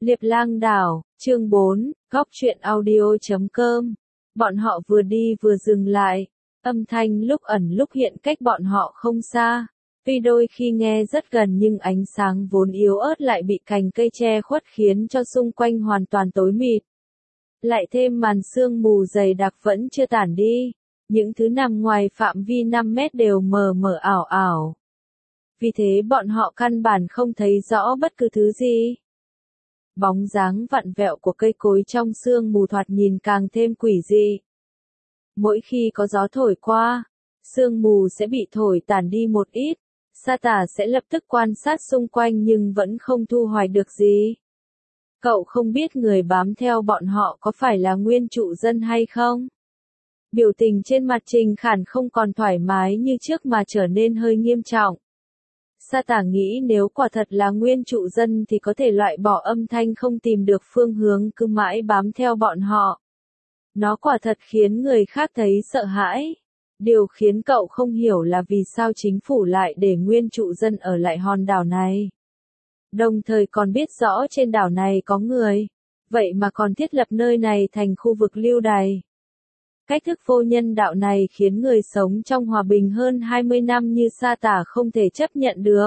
Liệp Lang Đảo, chương 4, góc truyện audio.com. Bọn họ vừa đi vừa dừng lại. Âm thanh lúc ẩn lúc hiện cách bọn họ không xa. Tuy đôi khi nghe rất gần nhưng ánh sáng vốn yếu ớt lại bị cành cây che khuất khiến cho xung quanh hoàn toàn tối mịt. Lại thêm màn sương mù dày đặc vẫn chưa tản đi. Những thứ nằm ngoài phạm vi 5 mét đều mờ mờ ảo ảo. Vì thế bọn họ căn bản không thấy rõ bất cứ thứ gì. Bóng dáng vặn vẹo của cây cối trong sương mù thoạt nhìn càng thêm quỷ dị. Mỗi khi có gió thổi qua, sương mù sẽ bị thổi tản đi một ít. Sa Tả sẽ lập tức quan sát xung quanh nhưng vẫn không thu hoạch được gì. Cậu không biết người bám theo bọn họ có phải là nguyên trụ dân hay không? Biểu tình trên mặt Trình Khản không còn thoải mái như trước mà trở nên hơi nghiêm trọng. Sa Tả nghĩ nếu quả thật là nguyên trụ dân thì có thể loại bỏ âm thanh không tìm được phương hướng cứ mãi bám theo bọn họ. Nó quả thật khiến người khác thấy sợ hãi. Điều khiến cậu không hiểu là vì sao chính phủ lại để nguyên trụ dân ở lại hòn đảo này. Đồng thời còn biết rõ trên đảo này có người, vậy mà còn thiết lập nơi này thành khu vực lưu đày. Cách thức vô nhân đạo này khiến người sống trong hòa bình hơn 20 năm như Sa Tả không thể chấp nhận được.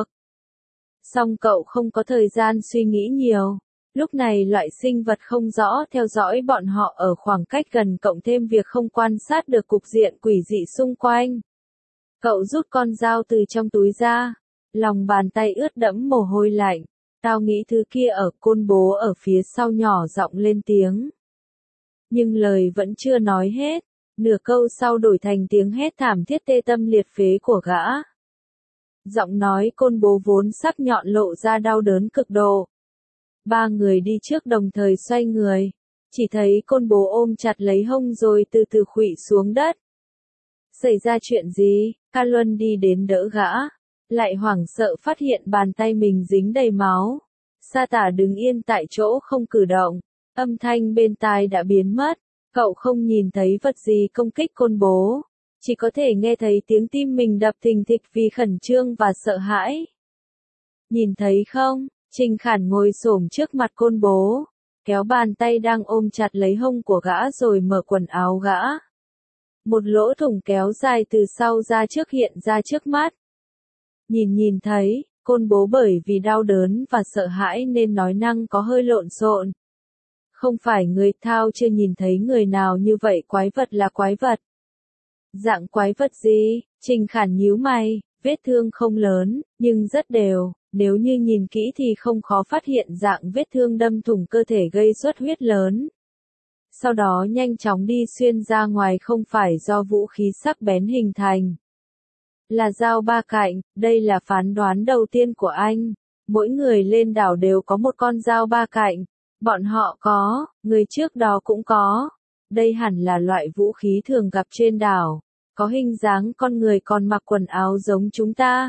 Song cậu không có thời gian suy nghĩ nhiều. Lúc này loại sinh vật không rõ theo dõi bọn họ ở khoảng cách gần cộng thêm việc không quan sát được cục diện quỷ dị xung quanh. Cậu rút con dao từ trong túi ra, lòng bàn tay ướt đẫm mồ hôi lạnh. Tao nghĩ thứ kia ở Côn Bố ở phía sau nhỏ giọng lên tiếng. Nhưng lời vẫn chưa nói hết, nửa câu sau đổi thành tiếng hét thảm thiết tê tâm liệt phế của gã. Giọng nói Côn Bố vốn sắc nhọn lộ ra đau đớn cực độ. Ba người đi trước đồng thời xoay người, chỉ thấy Côn Bố ôm chặt lấy hông rồi từ từ khuỵu xuống đất. Xảy ra chuyện gì? Ca Luân đi đến đỡ gã, lại hoảng sợ phát hiện bàn tay mình dính đầy máu. Sa Tả đứng yên tại chỗ không cử động, âm thanh bên tai đã biến mất, cậu không nhìn thấy vật gì công kích Côn Bố, chỉ có thể nghe thấy tiếng tim mình đập thình thịch vì khẩn trương và sợ hãi. Nhìn thấy không? Trình Khản ngồi xổm trước mặt Côn Bố, kéo bàn tay đang ôm chặt lấy hông của gã rồi mở quần áo gã. Một lỗ thủng kéo dài từ sau ra trước hiện ra trước mắt. Nhìn thấy, Côn Bố bởi vì đau đớn và sợ hãi nên nói năng có hơi lộn xộn. Không phải người Thao chưa nhìn thấy người nào như vậy, quái vật là quái vật. Dạng quái vật gì? Trình Khản nhíu mày, vết thương không lớn, nhưng rất đều. Nếu như nhìn kỹ thì không khó phát hiện dạng vết thương đâm thủng cơ thể gây xuất huyết lớn. Sau đó nhanh chóng đi xuyên ra ngoài không phải do vũ khí sắc bén hình thành. Là dao ba cạnh, đây là phán đoán đầu tiên của anh. Mỗi người lên đảo đều có một con dao ba cạnh. Bọn họ có, người trước đó cũng có. Đây hẳn là loại vũ khí thường gặp trên đảo. Có hình dáng con người còn mặc quần áo giống chúng ta.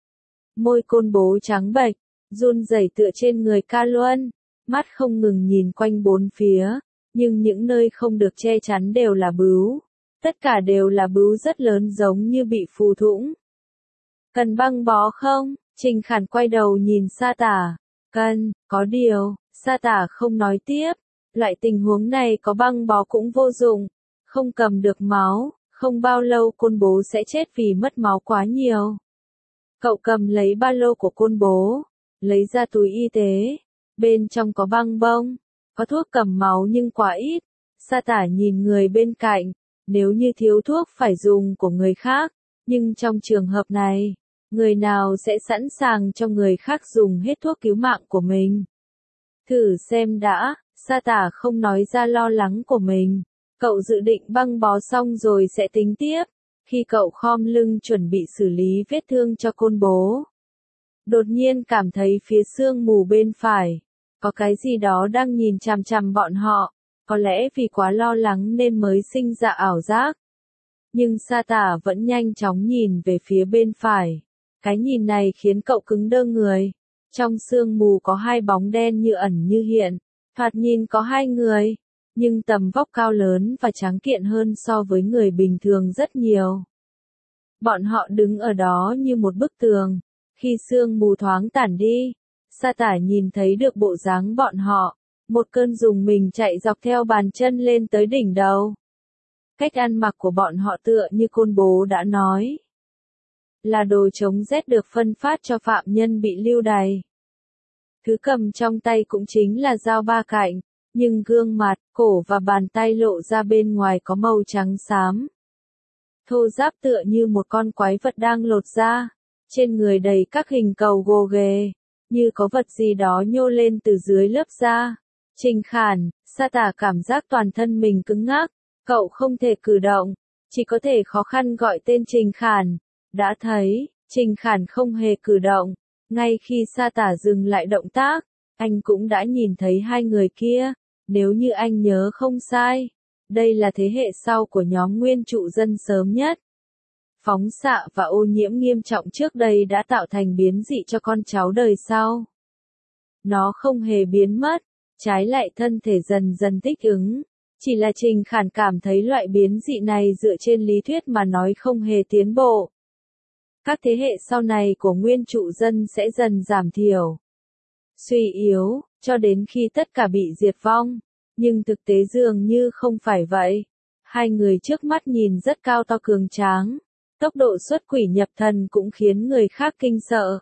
Môi Côn Bố trắng bệch, run rẩy tựa trên người Ca Luân, mắt không ngừng nhìn quanh bốn phía, nhưng những nơi không được che chắn đều là bướu. Tất cả đều là bướu rất lớn giống như bị phù thủng. Cần băng bó không? Trình Khản quay đầu nhìn Sa Tả. Cần, có điều, Sa Tả không nói tiếp. Loại tình huống này có băng bó cũng vô dụng, không cầm được máu, không bao lâu Côn Bố sẽ chết vì mất máu quá nhiều. Cậu cầm lấy ba lô của Côn Bố, lấy ra túi y tế, bên trong có băng bông, có thuốc cầm máu nhưng quá ít. Sa Tả nhìn người bên cạnh, nếu như thiếu thuốc phải dùng của người khác, nhưng trong trường hợp này, người nào sẽ sẵn sàng cho người khác dùng hết thuốc cứu mạng của mình? Thử xem đã, Sa Tả không nói ra lo lắng của mình, cậu dự định băng bó xong rồi sẽ tính tiếp. Khi cậu khom lưng chuẩn bị xử lý vết thương cho Côn Bố, đột nhiên cảm thấy phía sương mù bên phải, có cái gì đó đang nhìn chằm chằm bọn họ, có lẽ vì quá lo lắng nên mới sinh ra ảo giác. Nhưng Sa Tả vẫn nhanh chóng nhìn về phía bên phải, cái nhìn này khiến cậu cứng đơ người. Trong sương mù có hai bóng đen như ẩn như hiện, thoạt nhìn có hai người. Nhưng tầm vóc cao lớn và tráng kiện hơn so với người bình thường rất nhiều. Bọn họ đứng ở đó như một bức tường. Khi sương mù thoáng tản đi, Sa tả nhìn thấy được bộ dáng bọn họ, một cơn rùng mình chạy dọc theo bàn chân lên tới đỉnh đầu. Cách ăn mặc của bọn họ tựa như Côn Bố đã nói, là đồ chống rét được phân phát cho phạm nhân bị lưu đày. Thứ cầm trong tay cũng chính là dao ba cạnh, nhưng gương mặt, cổ và bàn tay lộ ra bên ngoài có màu trắng xám. Thô ráp tựa như một con quái vật đang lột da, trên người đầy các hình cầu gồ ghề, như có vật gì đó nhô lên từ dưới lớp da. Trình Khản, Sa tả cảm giác toàn thân mình cứng ngắc, cậu không thể cử động, chỉ có thể khó khăn gọi tên Trình Khản. Đã thấy, Trình Khản không hề cử động, ngay khi Sa tả dừng lại động tác, anh cũng đã nhìn thấy hai người kia, nếu như anh nhớ không sai. Đây là thế hệ sau của nhóm nguyên trụ dân sớm nhất. Phóng xạ và ô nhiễm nghiêm trọng trước đây đã tạo thành biến dị cho con cháu đời sau. Nó không hề biến mất, trái lại thân thể dần dần thích ứng. Chỉ là Trình Khản cảm thấy loại biến dị này dựa trên lý thuyết mà nói không hề tiến bộ. Các thế hệ sau này của nguyên trụ dân sẽ dần giảm thiểu, suy yếu, cho đến khi tất cả bị diệt vong. Nhưng thực tế dường như không phải vậy. Hai người trước mắt nhìn rất cao to cường tráng. Tốc độ xuất quỷ nhập thần cũng khiến người khác kinh sợ.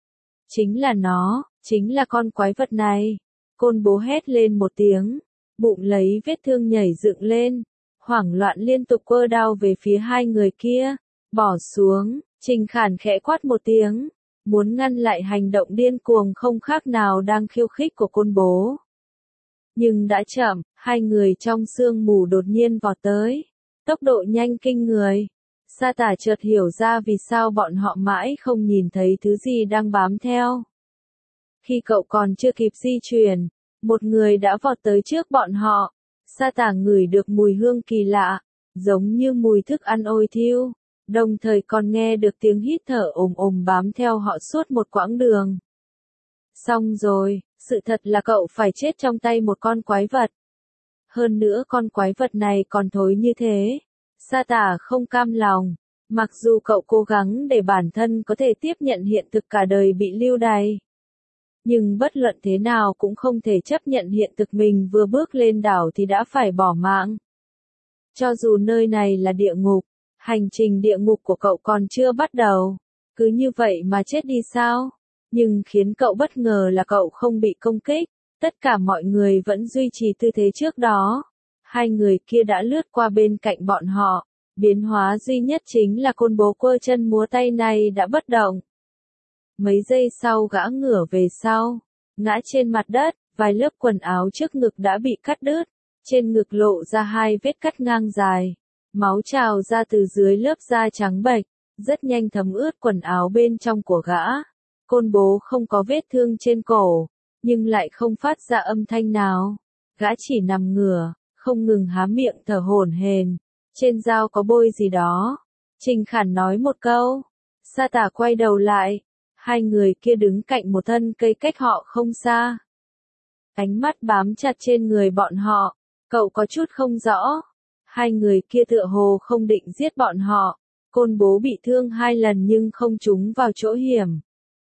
Chính là nó, chính là con quái vật này. Côn Bố hét lên một tiếng, bụng lấy vết thương nhảy dựng lên, hoảng loạn liên tục quơ đao về phía hai người kia. Bỏ xuống, Trình Khản khẽ quát một tiếng, muốn ngăn lại hành động điên cuồng không khác nào đang khiêu khích của Côn Bố. Nhưng đã chậm, hai người trong sương mù đột nhiên vọt tới, tốc độ nhanh kinh người. Sa tả chợt hiểu ra vì sao bọn họ mãi không nhìn thấy thứ gì đang bám theo. Khi cậu còn chưa kịp di chuyển, một người đã vọt tới trước bọn họ. Sa tả ngửi được mùi hương kỳ lạ, giống như mùi thức ăn ôi thiêu, đồng thời còn nghe được tiếng hít thở ồm ồm bám theo họ suốt một quãng đường. Xong rồi, sự thật là cậu phải chết trong tay một con quái vật. Hơn nữa con quái vật này còn thối như thế. Sa tả không cam lòng, mặc dù cậu cố gắng để bản thân có thể tiếp nhận hiện thực cả đời bị lưu đày. Nhưng bất luận thế nào cũng không thể chấp nhận hiện thực mình vừa bước lên đảo thì đã phải bỏ mạng. Cho dù nơi này là địa ngục, hành trình địa ngục của cậu còn chưa bắt đầu. Cứ như vậy mà chết đi sao? Nhưng khiến cậu bất ngờ là cậu không bị công kích, tất cả mọi người vẫn duy trì tư thế trước đó. Hai người kia đã lướt qua bên cạnh bọn họ, biến hóa duy nhất chính là Côn Bố quơ chân múa tay này đã bất động. Mấy giây sau gã ngửa về sau, ngã trên mặt đất, vài lớp quần áo trước ngực đã bị cắt đứt, trên ngực lộ ra hai vết cắt ngang dài, máu trào ra từ dưới lớp da trắng bệch, rất nhanh thấm ướt quần áo bên trong của gã. Côn Bố không có vết thương trên cổ, nhưng lại không phát ra âm thanh nào. Gã chỉ nằm ngửa, không ngừng há miệng thở hổn hển. Trên dao có bôi gì đó. Trình Khản nói một câu. Sa tả quay đầu lại. Hai người kia đứng cạnh một thân cây cách họ không xa. Ánh mắt bám chặt trên người bọn họ. Cậu có chút không rõ. Hai người kia tựa hồ không định giết bọn họ. Côn Bố bị thương 2 lần nhưng không trúng vào chỗ hiểm.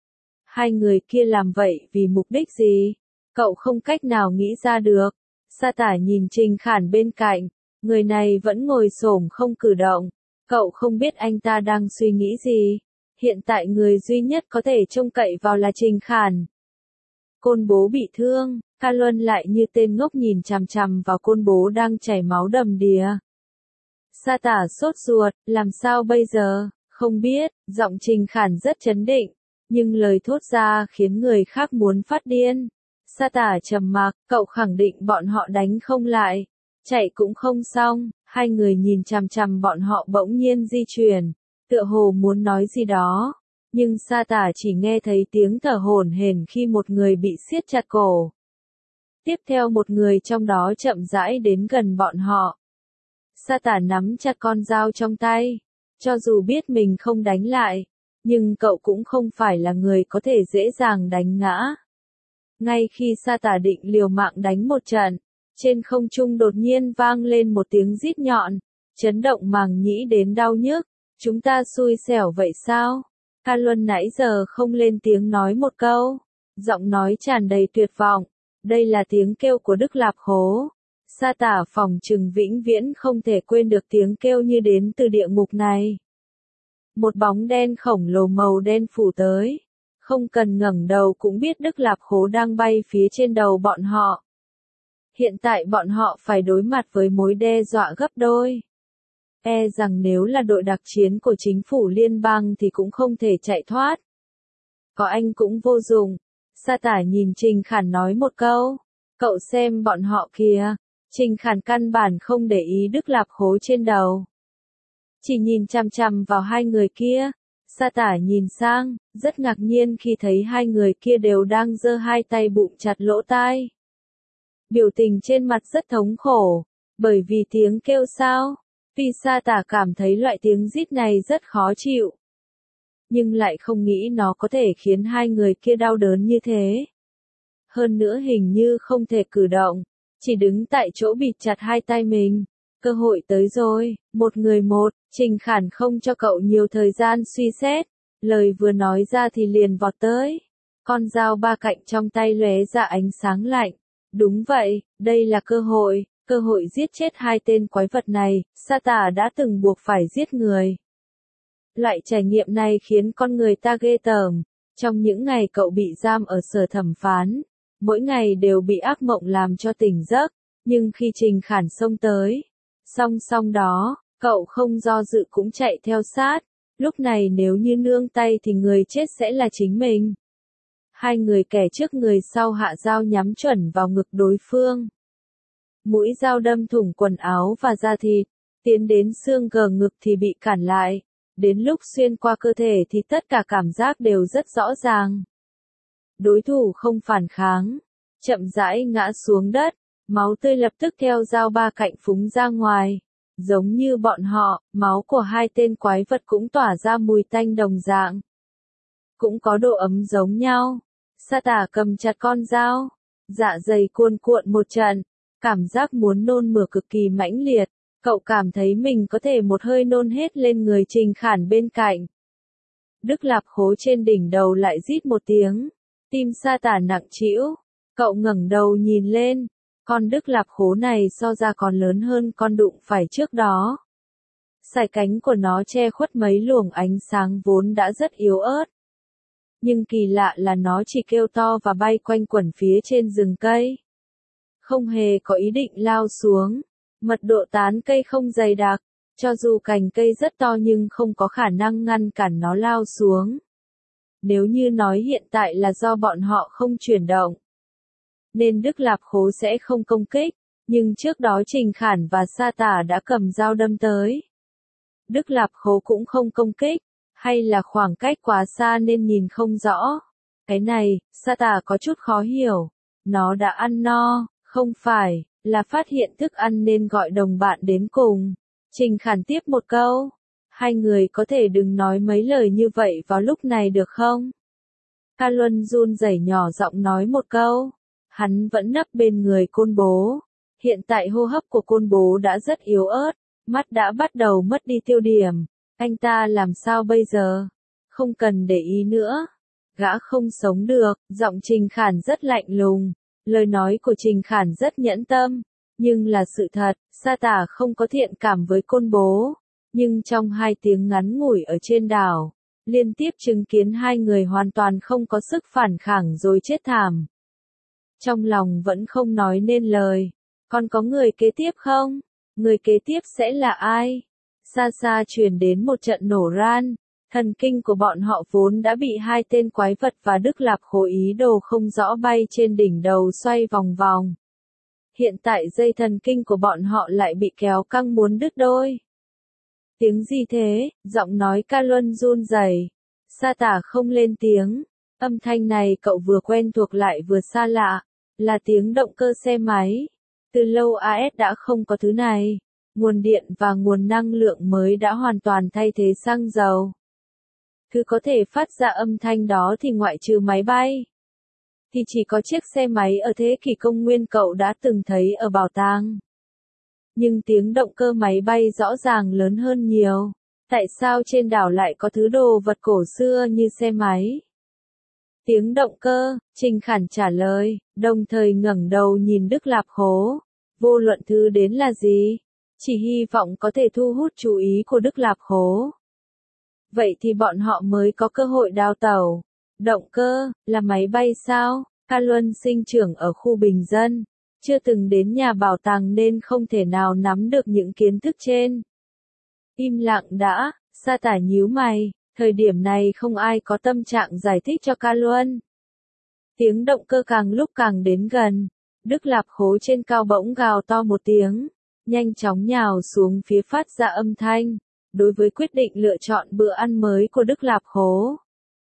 Hai người kia làm vậy vì mục đích gì? Cậu không cách nào nghĩ ra được. Sa tả nhìn Trình Khản bên cạnh. Người này vẫn ngồi xổm không cử động. Cậu không biết anh ta đang suy nghĩ gì. Hiện tại người duy nhất có thể trông cậy vào là Trình Khản. Côn Bố bị thương, Ca Luân lại như tên ngốc nhìn chằm chằm vào Côn Bố đang chảy máu đầm đìa. Sa tả sốt ruột, làm sao bây giờ? Không biết, giọng Trình Khản rất trấn định, nhưng lời thốt ra khiến người khác muốn phát điên. Sa tả trầm mặc, cậu khẳng định bọn họ đánh không lại, chạy cũng không xong. Hai người nhìn chằm chằm bọn họ bỗng nhiên di chuyển, tựa hồ muốn nói gì đó, nhưng Sa tả chỉ nghe thấy tiếng thở hổn hển khi một người bị siết chặt cổ. Tiếp theo một người trong đó chậm rãi đến gần bọn họ. Sa tả nắm chặt con dao trong tay, cho dù biết mình không đánh lại, nhưng cậu cũng không phải là người có thể dễ dàng đánh ngã. Ngay khi Sa tả định liều mạng đánh một trận, trên không trung đột nhiên vang lên một tiếng rít nhọn, chấn động màng nhĩ đến đau nhức. Chúng ta xui xẻo vậy sao? Ca Luân nãy giờ không lên tiếng nói một câu. Giọng nói tràn đầy tuyệt vọng. Đây là tiếng kêu của Đức Lạp Khố. Sa Tả phỏng chừng vĩnh viễn không thể quên được tiếng kêu như đến từ địa ngục này. Một bóng đen khổng lồ màu đen phủ tới. Không cần ngẩng đầu cũng biết Đức Lạp Khố đang bay phía trên đầu bọn họ. Hiện tại bọn họ phải đối mặt với mối đe dọa gấp đôi. E rằng nếu là đội đặc chiến của chính phủ liên bang thì cũng không thể chạy thoát. Có anh cũng vô dụng. Sa Tả nhìn Trình Khản nói một câu. Cậu xem bọn họ kìa. Trình Khản căn bản không để ý Đức Lạp Khố trên đầu. Chỉ nhìn chằm chằm vào hai người kia. Sa Tả nhìn sang, rất ngạc nhiên khi thấy hai người kia đều đang giơ hai tay bụm chặt lỗ tai. Biểu tình trên mặt rất thống khổ, bởi vì tiếng kêu sao. Vì Sa Tả cảm thấy loại tiếng rít này rất khó chịu. Nhưng lại không nghĩ nó có thể khiến hai người kia đau đớn như thế. Hơn nữa hình như không thể cử động, chỉ đứng tại chỗ bịt chặt hai tay mình. Cơ hội tới rồi, một người một, Trình Khản không cho cậu nhiều thời gian suy xét. Lời vừa nói ra thì liền vọt tới. Con dao ba cạnh trong tay lóe ra ánh sáng lạnh. Đúng vậy, đây là cơ hội giết chết hai tên quái vật này. Sa Tả đã từng buộc phải giết người. Loại trải nghiệm này khiến con người ta ghê tởm. Trong những ngày cậu bị giam ở sở thẩm phán, mỗi ngày đều bị ác mộng làm cho tỉnh giấc. Nhưng khi Trình Khản xông tới, song song đó, cậu không do dự cũng chạy theo sát. Lúc này nếu như nương tay thì người chết sẽ là chính mình. Hai người kẻ trước người sau hạ dao nhắm chuẩn vào ngực đối phương. Mũi dao đâm thủng quần áo và da thịt, tiến đến xương gờ ngực thì bị cản lại. Đến lúc xuyên qua cơ thể thì tất cả cảm giác đều rất rõ ràng. Đối thủ không phản kháng, chậm rãi ngã xuống đất, máu tươi lập tức theo dao ba cạnh phúng ra ngoài. Giống như bọn họ, máu của hai tên quái vật cũng tỏa ra mùi tanh đồng dạng. Cũng có độ ấm giống nhau. Sa Tả cầm chặt con dao, dạ dày cuồn cuộn một trận, cảm giác muốn nôn mửa cực kỳ mãnh liệt. Cậu cảm thấy mình có thể một hơi nôn hết lên người Trình Khản bên cạnh. Đức Lạp Khố trên đỉnh đầu lại rít một tiếng, tim Sa Tả nặng trĩu. Cậu ngẩng đầu nhìn lên, con Đức Lạp Khố này so ra còn lớn hơn con đụng phải trước đó. Sải cánh của nó che khuất mấy luồng ánh sáng vốn đã rất yếu ớt. Nhưng kỳ lạ là nó chỉ kêu to và bay quanh quẩn phía trên rừng cây. Không hề có ý định lao xuống. Mật độ tán cây không dày đặc, cho dù cành cây rất to nhưng không có khả năng ngăn cản nó lao xuống. Nếu như nói hiện tại là do bọn họ không chuyển động, nên Đức Lạp Khố sẽ không công kích, nhưng trước đó Trình Khản và Sa Tả đã cầm dao đâm tới. Đức Lạp Khố cũng không công kích, hay là khoảng cách quá xa nên nhìn không rõ. Cái này, Sa Tả có chút khó hiểu. Nó đã ăn no, không phải là phát hiện thức ăn nên gọi đồng bạn đến cùng. Trình Khản tiếp một câu. Hai người có thể đừng nói mấy lời như vậy vào lúc này được không? Ca Luân run rẩy nhỏ giọng nói một câu. Hắn vẫn nấp bên người Côn Bố. Hiện tại hô hấp của Côn Bố đã rất yếu ớt, mắt đã bắt đầu mất đi tiêu điểm. Anh ta làm sao bây giờ? Không cần để ý nữa. Gã không sống được, giọng Trình Khản rất lạnh lùng. Lời nói của Trình Khản rất nhẫn tâm, nhưng là sự thật, Sa Tả không có thiện cảm với Côn Bố. Nhưng trong 2 tiếng ngắn ngủi ở trên đảo, liên tiếp chứng kiến hai người hoàn toàn không có sức phản kháng rồi chết thảm. Trong lòng vẫn không nói nên lời. Còn có người kế tiếp không? Người kế tiếp sẽ là ai? Xa xa truyền đến một trận nổ ran. Thần kinh của bọn họ vốn đã bị hai tên quái vật và Đức Lạp Khố ý đồ không rõ bay trên đỉnh đầu xoay vòng vòng. Hiện tại dây thần kinh của bọn họ lại bị kéo căng muốn đứt đôi. Tiếng gì thế? Giọng nói Ca Luân run rẩy. Sa Tả không lên tiếng. Âm thanh này cậu vừa quen thuộc lại vừa xa lạ. Là tiếng động cơ xe máy. Từ lâu AS đã không có thứ này. Nguồn điện và nguồn năng lượng mới đã hoàn toàn thay thế xăng dầu. Thứ có thể phát ra âm thanh đó thì ngoại trừ máy bay, thì chỉ có chiếc xe máy ở thế kỷ công nguyên cậu đã từng thấy ở bảo tàng. Nhưng tiếng động cơ máy bay rõ ràng lớn hơn nhiều. Tại sao trên đảo lại có thứ đồ vật cổ xưa như xe máy? Tiếng động cơ, Trình Khản trả lời, đồng thời ngẩng đầu nhìn Đức Lạp Khố. Vô luận thứ đến là gì? Chỉ hy vọng có thể thu hút chú ý của Đức Lạp Khố. Vậy thì bọn họ mới có cơ hội đào tẩu. Động cơ, là máy bay sao? Ca Luân sinh trưởng ở khu bình dân, chưa từng đến nhà bảo tàng nên không thể nào nắm được những kiến thức trên. Im lặng đã, Sa Tả nhíu mày, thời điểm này không ai có tâm trạng giải thích cho Ca Luân. Tiếng động cơ càng lúc càng đến gần, Đức Lạp Khố trên cao bỗng gào to một tiếng, nhanh chóng nhào xuống phía phát ra âm thanh, đối với quyết định lựa chọn bữa ăn mới của Đức Lạp Khố.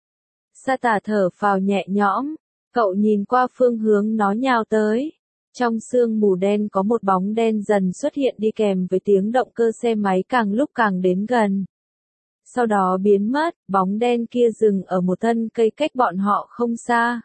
Sa Tả thở phào nhẹ nhõm, cậu nhìn qua phương hướng nó nhào tới. Trong sương mù đen có một bóng đen dần xuất hiện đi kèm với tiếng động cơ xe máy càng lúc càng đến gần. Sau đó biến mất, bóng đen kia dừng ở một thân cây cách bọn họ không xa.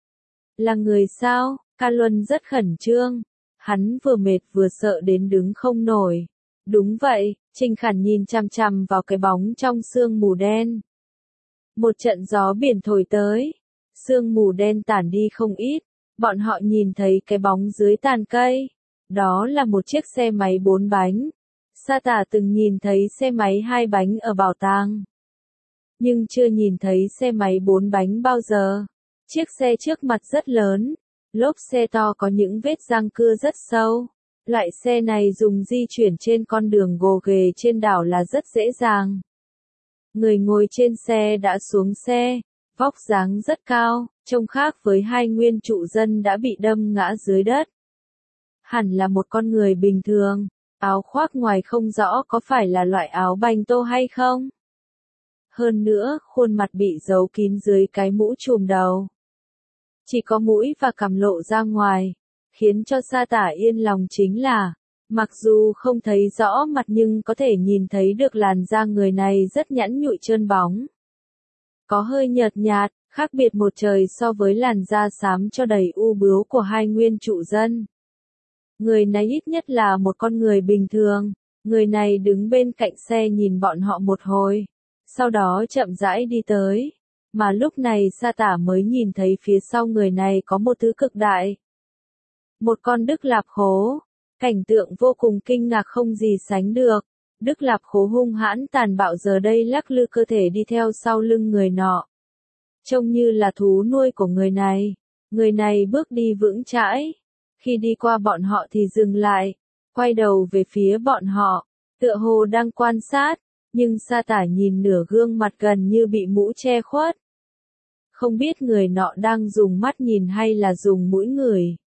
Là người sao? Ca Luân rất khẩn trương. Hắn vừa mệt vừa sợ đến đứng không nổi. Đúng vậy, Trình Khản nhìn chằm chằm vào cái bóng trong sương mù đen. Một trận gió biển thổi tới. Sương mù đen tản đi không ít. Bọn họ nhìn thấy cái bóng dưới tàn cây. Đó là một chiếc xe máy 4 bánh. Sa Tả từng nhìn thấy xe máy 2 bánh ở bảo tàng. Nhưng chưa nhìn thấy xe máy 4 bánh bao giờ. Chiếc xe trước mặt rất lớn. Lốp xe to có những vết răng cưa rất sâu. Loại xe này dùng di chuyển trên con đường gồ ghề trên đảo là rất dễ dàng. Người ngồi trên xe đã xuống xe. Vóc dáng rất cao, trông khác với hai nguyên trụ dân đã bị đâm ngã dưới đất. Hẳn là một con người bình thường, áo khoác ngoài không rõ có phải là loại áo bành tô hay không. Hơn nữa, khuôn mặt bị giấu kín dưới cái mũ trùm đầu. Chỉ có mũi và cằm lộ ra ngoài, khiến cho Sa Tả yên lòng chính là, mặc dù không thấy rõ mặt nhưng có thể nhìn thấy được làn da người này rất nhẵn nhụi trơn bóng. Có hơi nhợt nhạt, khác biệt một trời so với làn da xám cho đầy u bướu của hai nguyên trụ dân. Người này ít nhất là một con người bình thường, người này đứng bên cạnh xe nhìn bọn họ một hồi, sau đó chậm rãi đi tới, mà lúc này Sa Tả mới nhìn thấy phía sau người này có một thứ cực đại. Một con Đức Lạp Khố, cảnh tượng vô cùng kinh ngạc không gì sánh được. Đức Lạp Khố hung hãn tàn bạo giờ đây lắc lư cơ thể đi theo sau lưng người nọ. Trông như là thú nuôi của người này. Người này bước đi vững chãi. Khi đi qua bọn họ thì dừng lại, quay đầu về phía bọn họ, tựa hồ đang quan sát, nhưng Sa Tả nhìn nửa gương mặt gần như bị mũ che khuất. Không biết người nọ đang dùng mắt nhìn hay là dùng mũi ngửi.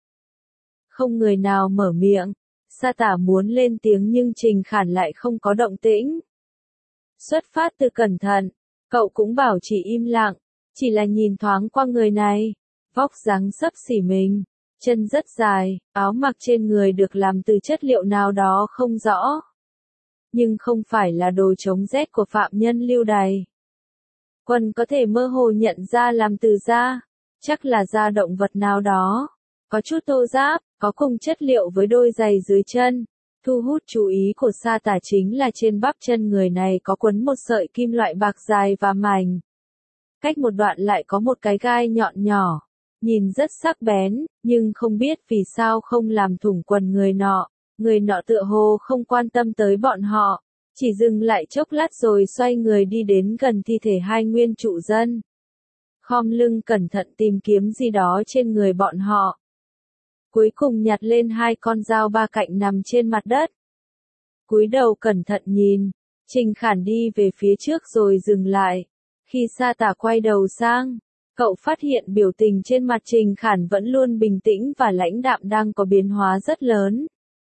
Không người nào mở miệng. Sa Tả muốn lên tiếng nhưng Trình Khản lại không có động tĩnh. Xuất phát từ cẩn thận, cậu cũng bảo chỉ im lặng, chỉ là nhìn thoáng qua người này. Vóc dáng xấp xỉ mình, chân rất dài, áo mặc trên người được làm từ chất liệu nào đó không rõ. Nhưng không phải là đồ chống rét của phạm nhân lưu đày. Quân có thể mơ hồ nhận ra làm từ da, chắc là da động vật nào đó. Có chút thô ráp, có cùng chất liệu với đôi giày dưới chân. Thu hút chú ý của Sa Tả chính là trên bắp chân người này có quấn một sợi kim loại bạc dài và mảnh. Cách một đoạn lại có một cái gai nhọn nhỏ, nhìn rất sắc bén, nhưng không biết vì sao không làm thủng quần người nọ. Người nọ tựa hồ không quan tâm tới bọn họ, chỉ dừng lại chốc lát rồi xoay người đi đến gần thi thể hai nguyên trụ dân. Khom lưng cẩn thận tìm kiếm gì đó trên người bọn họ. Cuối cùng nhặt lên 2 con dao ba cạnh nằm trên mặt đất. Cúi đầu cẩn thận nhìn, Trình Khản đi về phía trước rồi dừng lại. Khi Sa Tả quay đầu sang, cậu phát hiện biểu tình trên mặt Trình Khản vẫn luôn bình tĩnh và lãnh đạm đang có biến hóa rất lớn.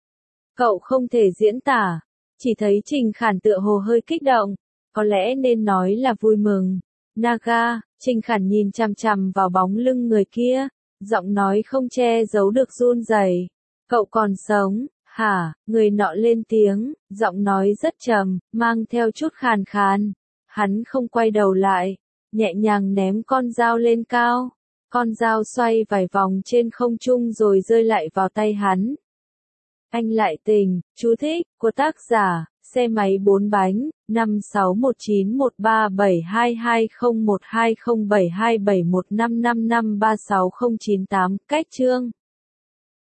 Cậu không thể diễn tả, chỉ thấy Trình Khản tựa hồ hơi kích động, có lẽ nên nói là vui mừng. Naga, Trình Khản nhìn chằm chằm vào bóng lưng người kia. Giọng nói không che giấu được run rẩy. Cậu còn sống, hả? Người nọ lên tiếng, giọng nói rất trầm, mang theo chút khàn khàn. Hắn không quay đầu lại, nhẹ nhàng ném con dao lên cao. Con dao xoay vài vòng trên không trung rồi rơi lại vào tay hắn. Anh lại tình, chú thích, của tác giả, Xe máy 4 bánh, 5619137220120727715555360988, cách chương.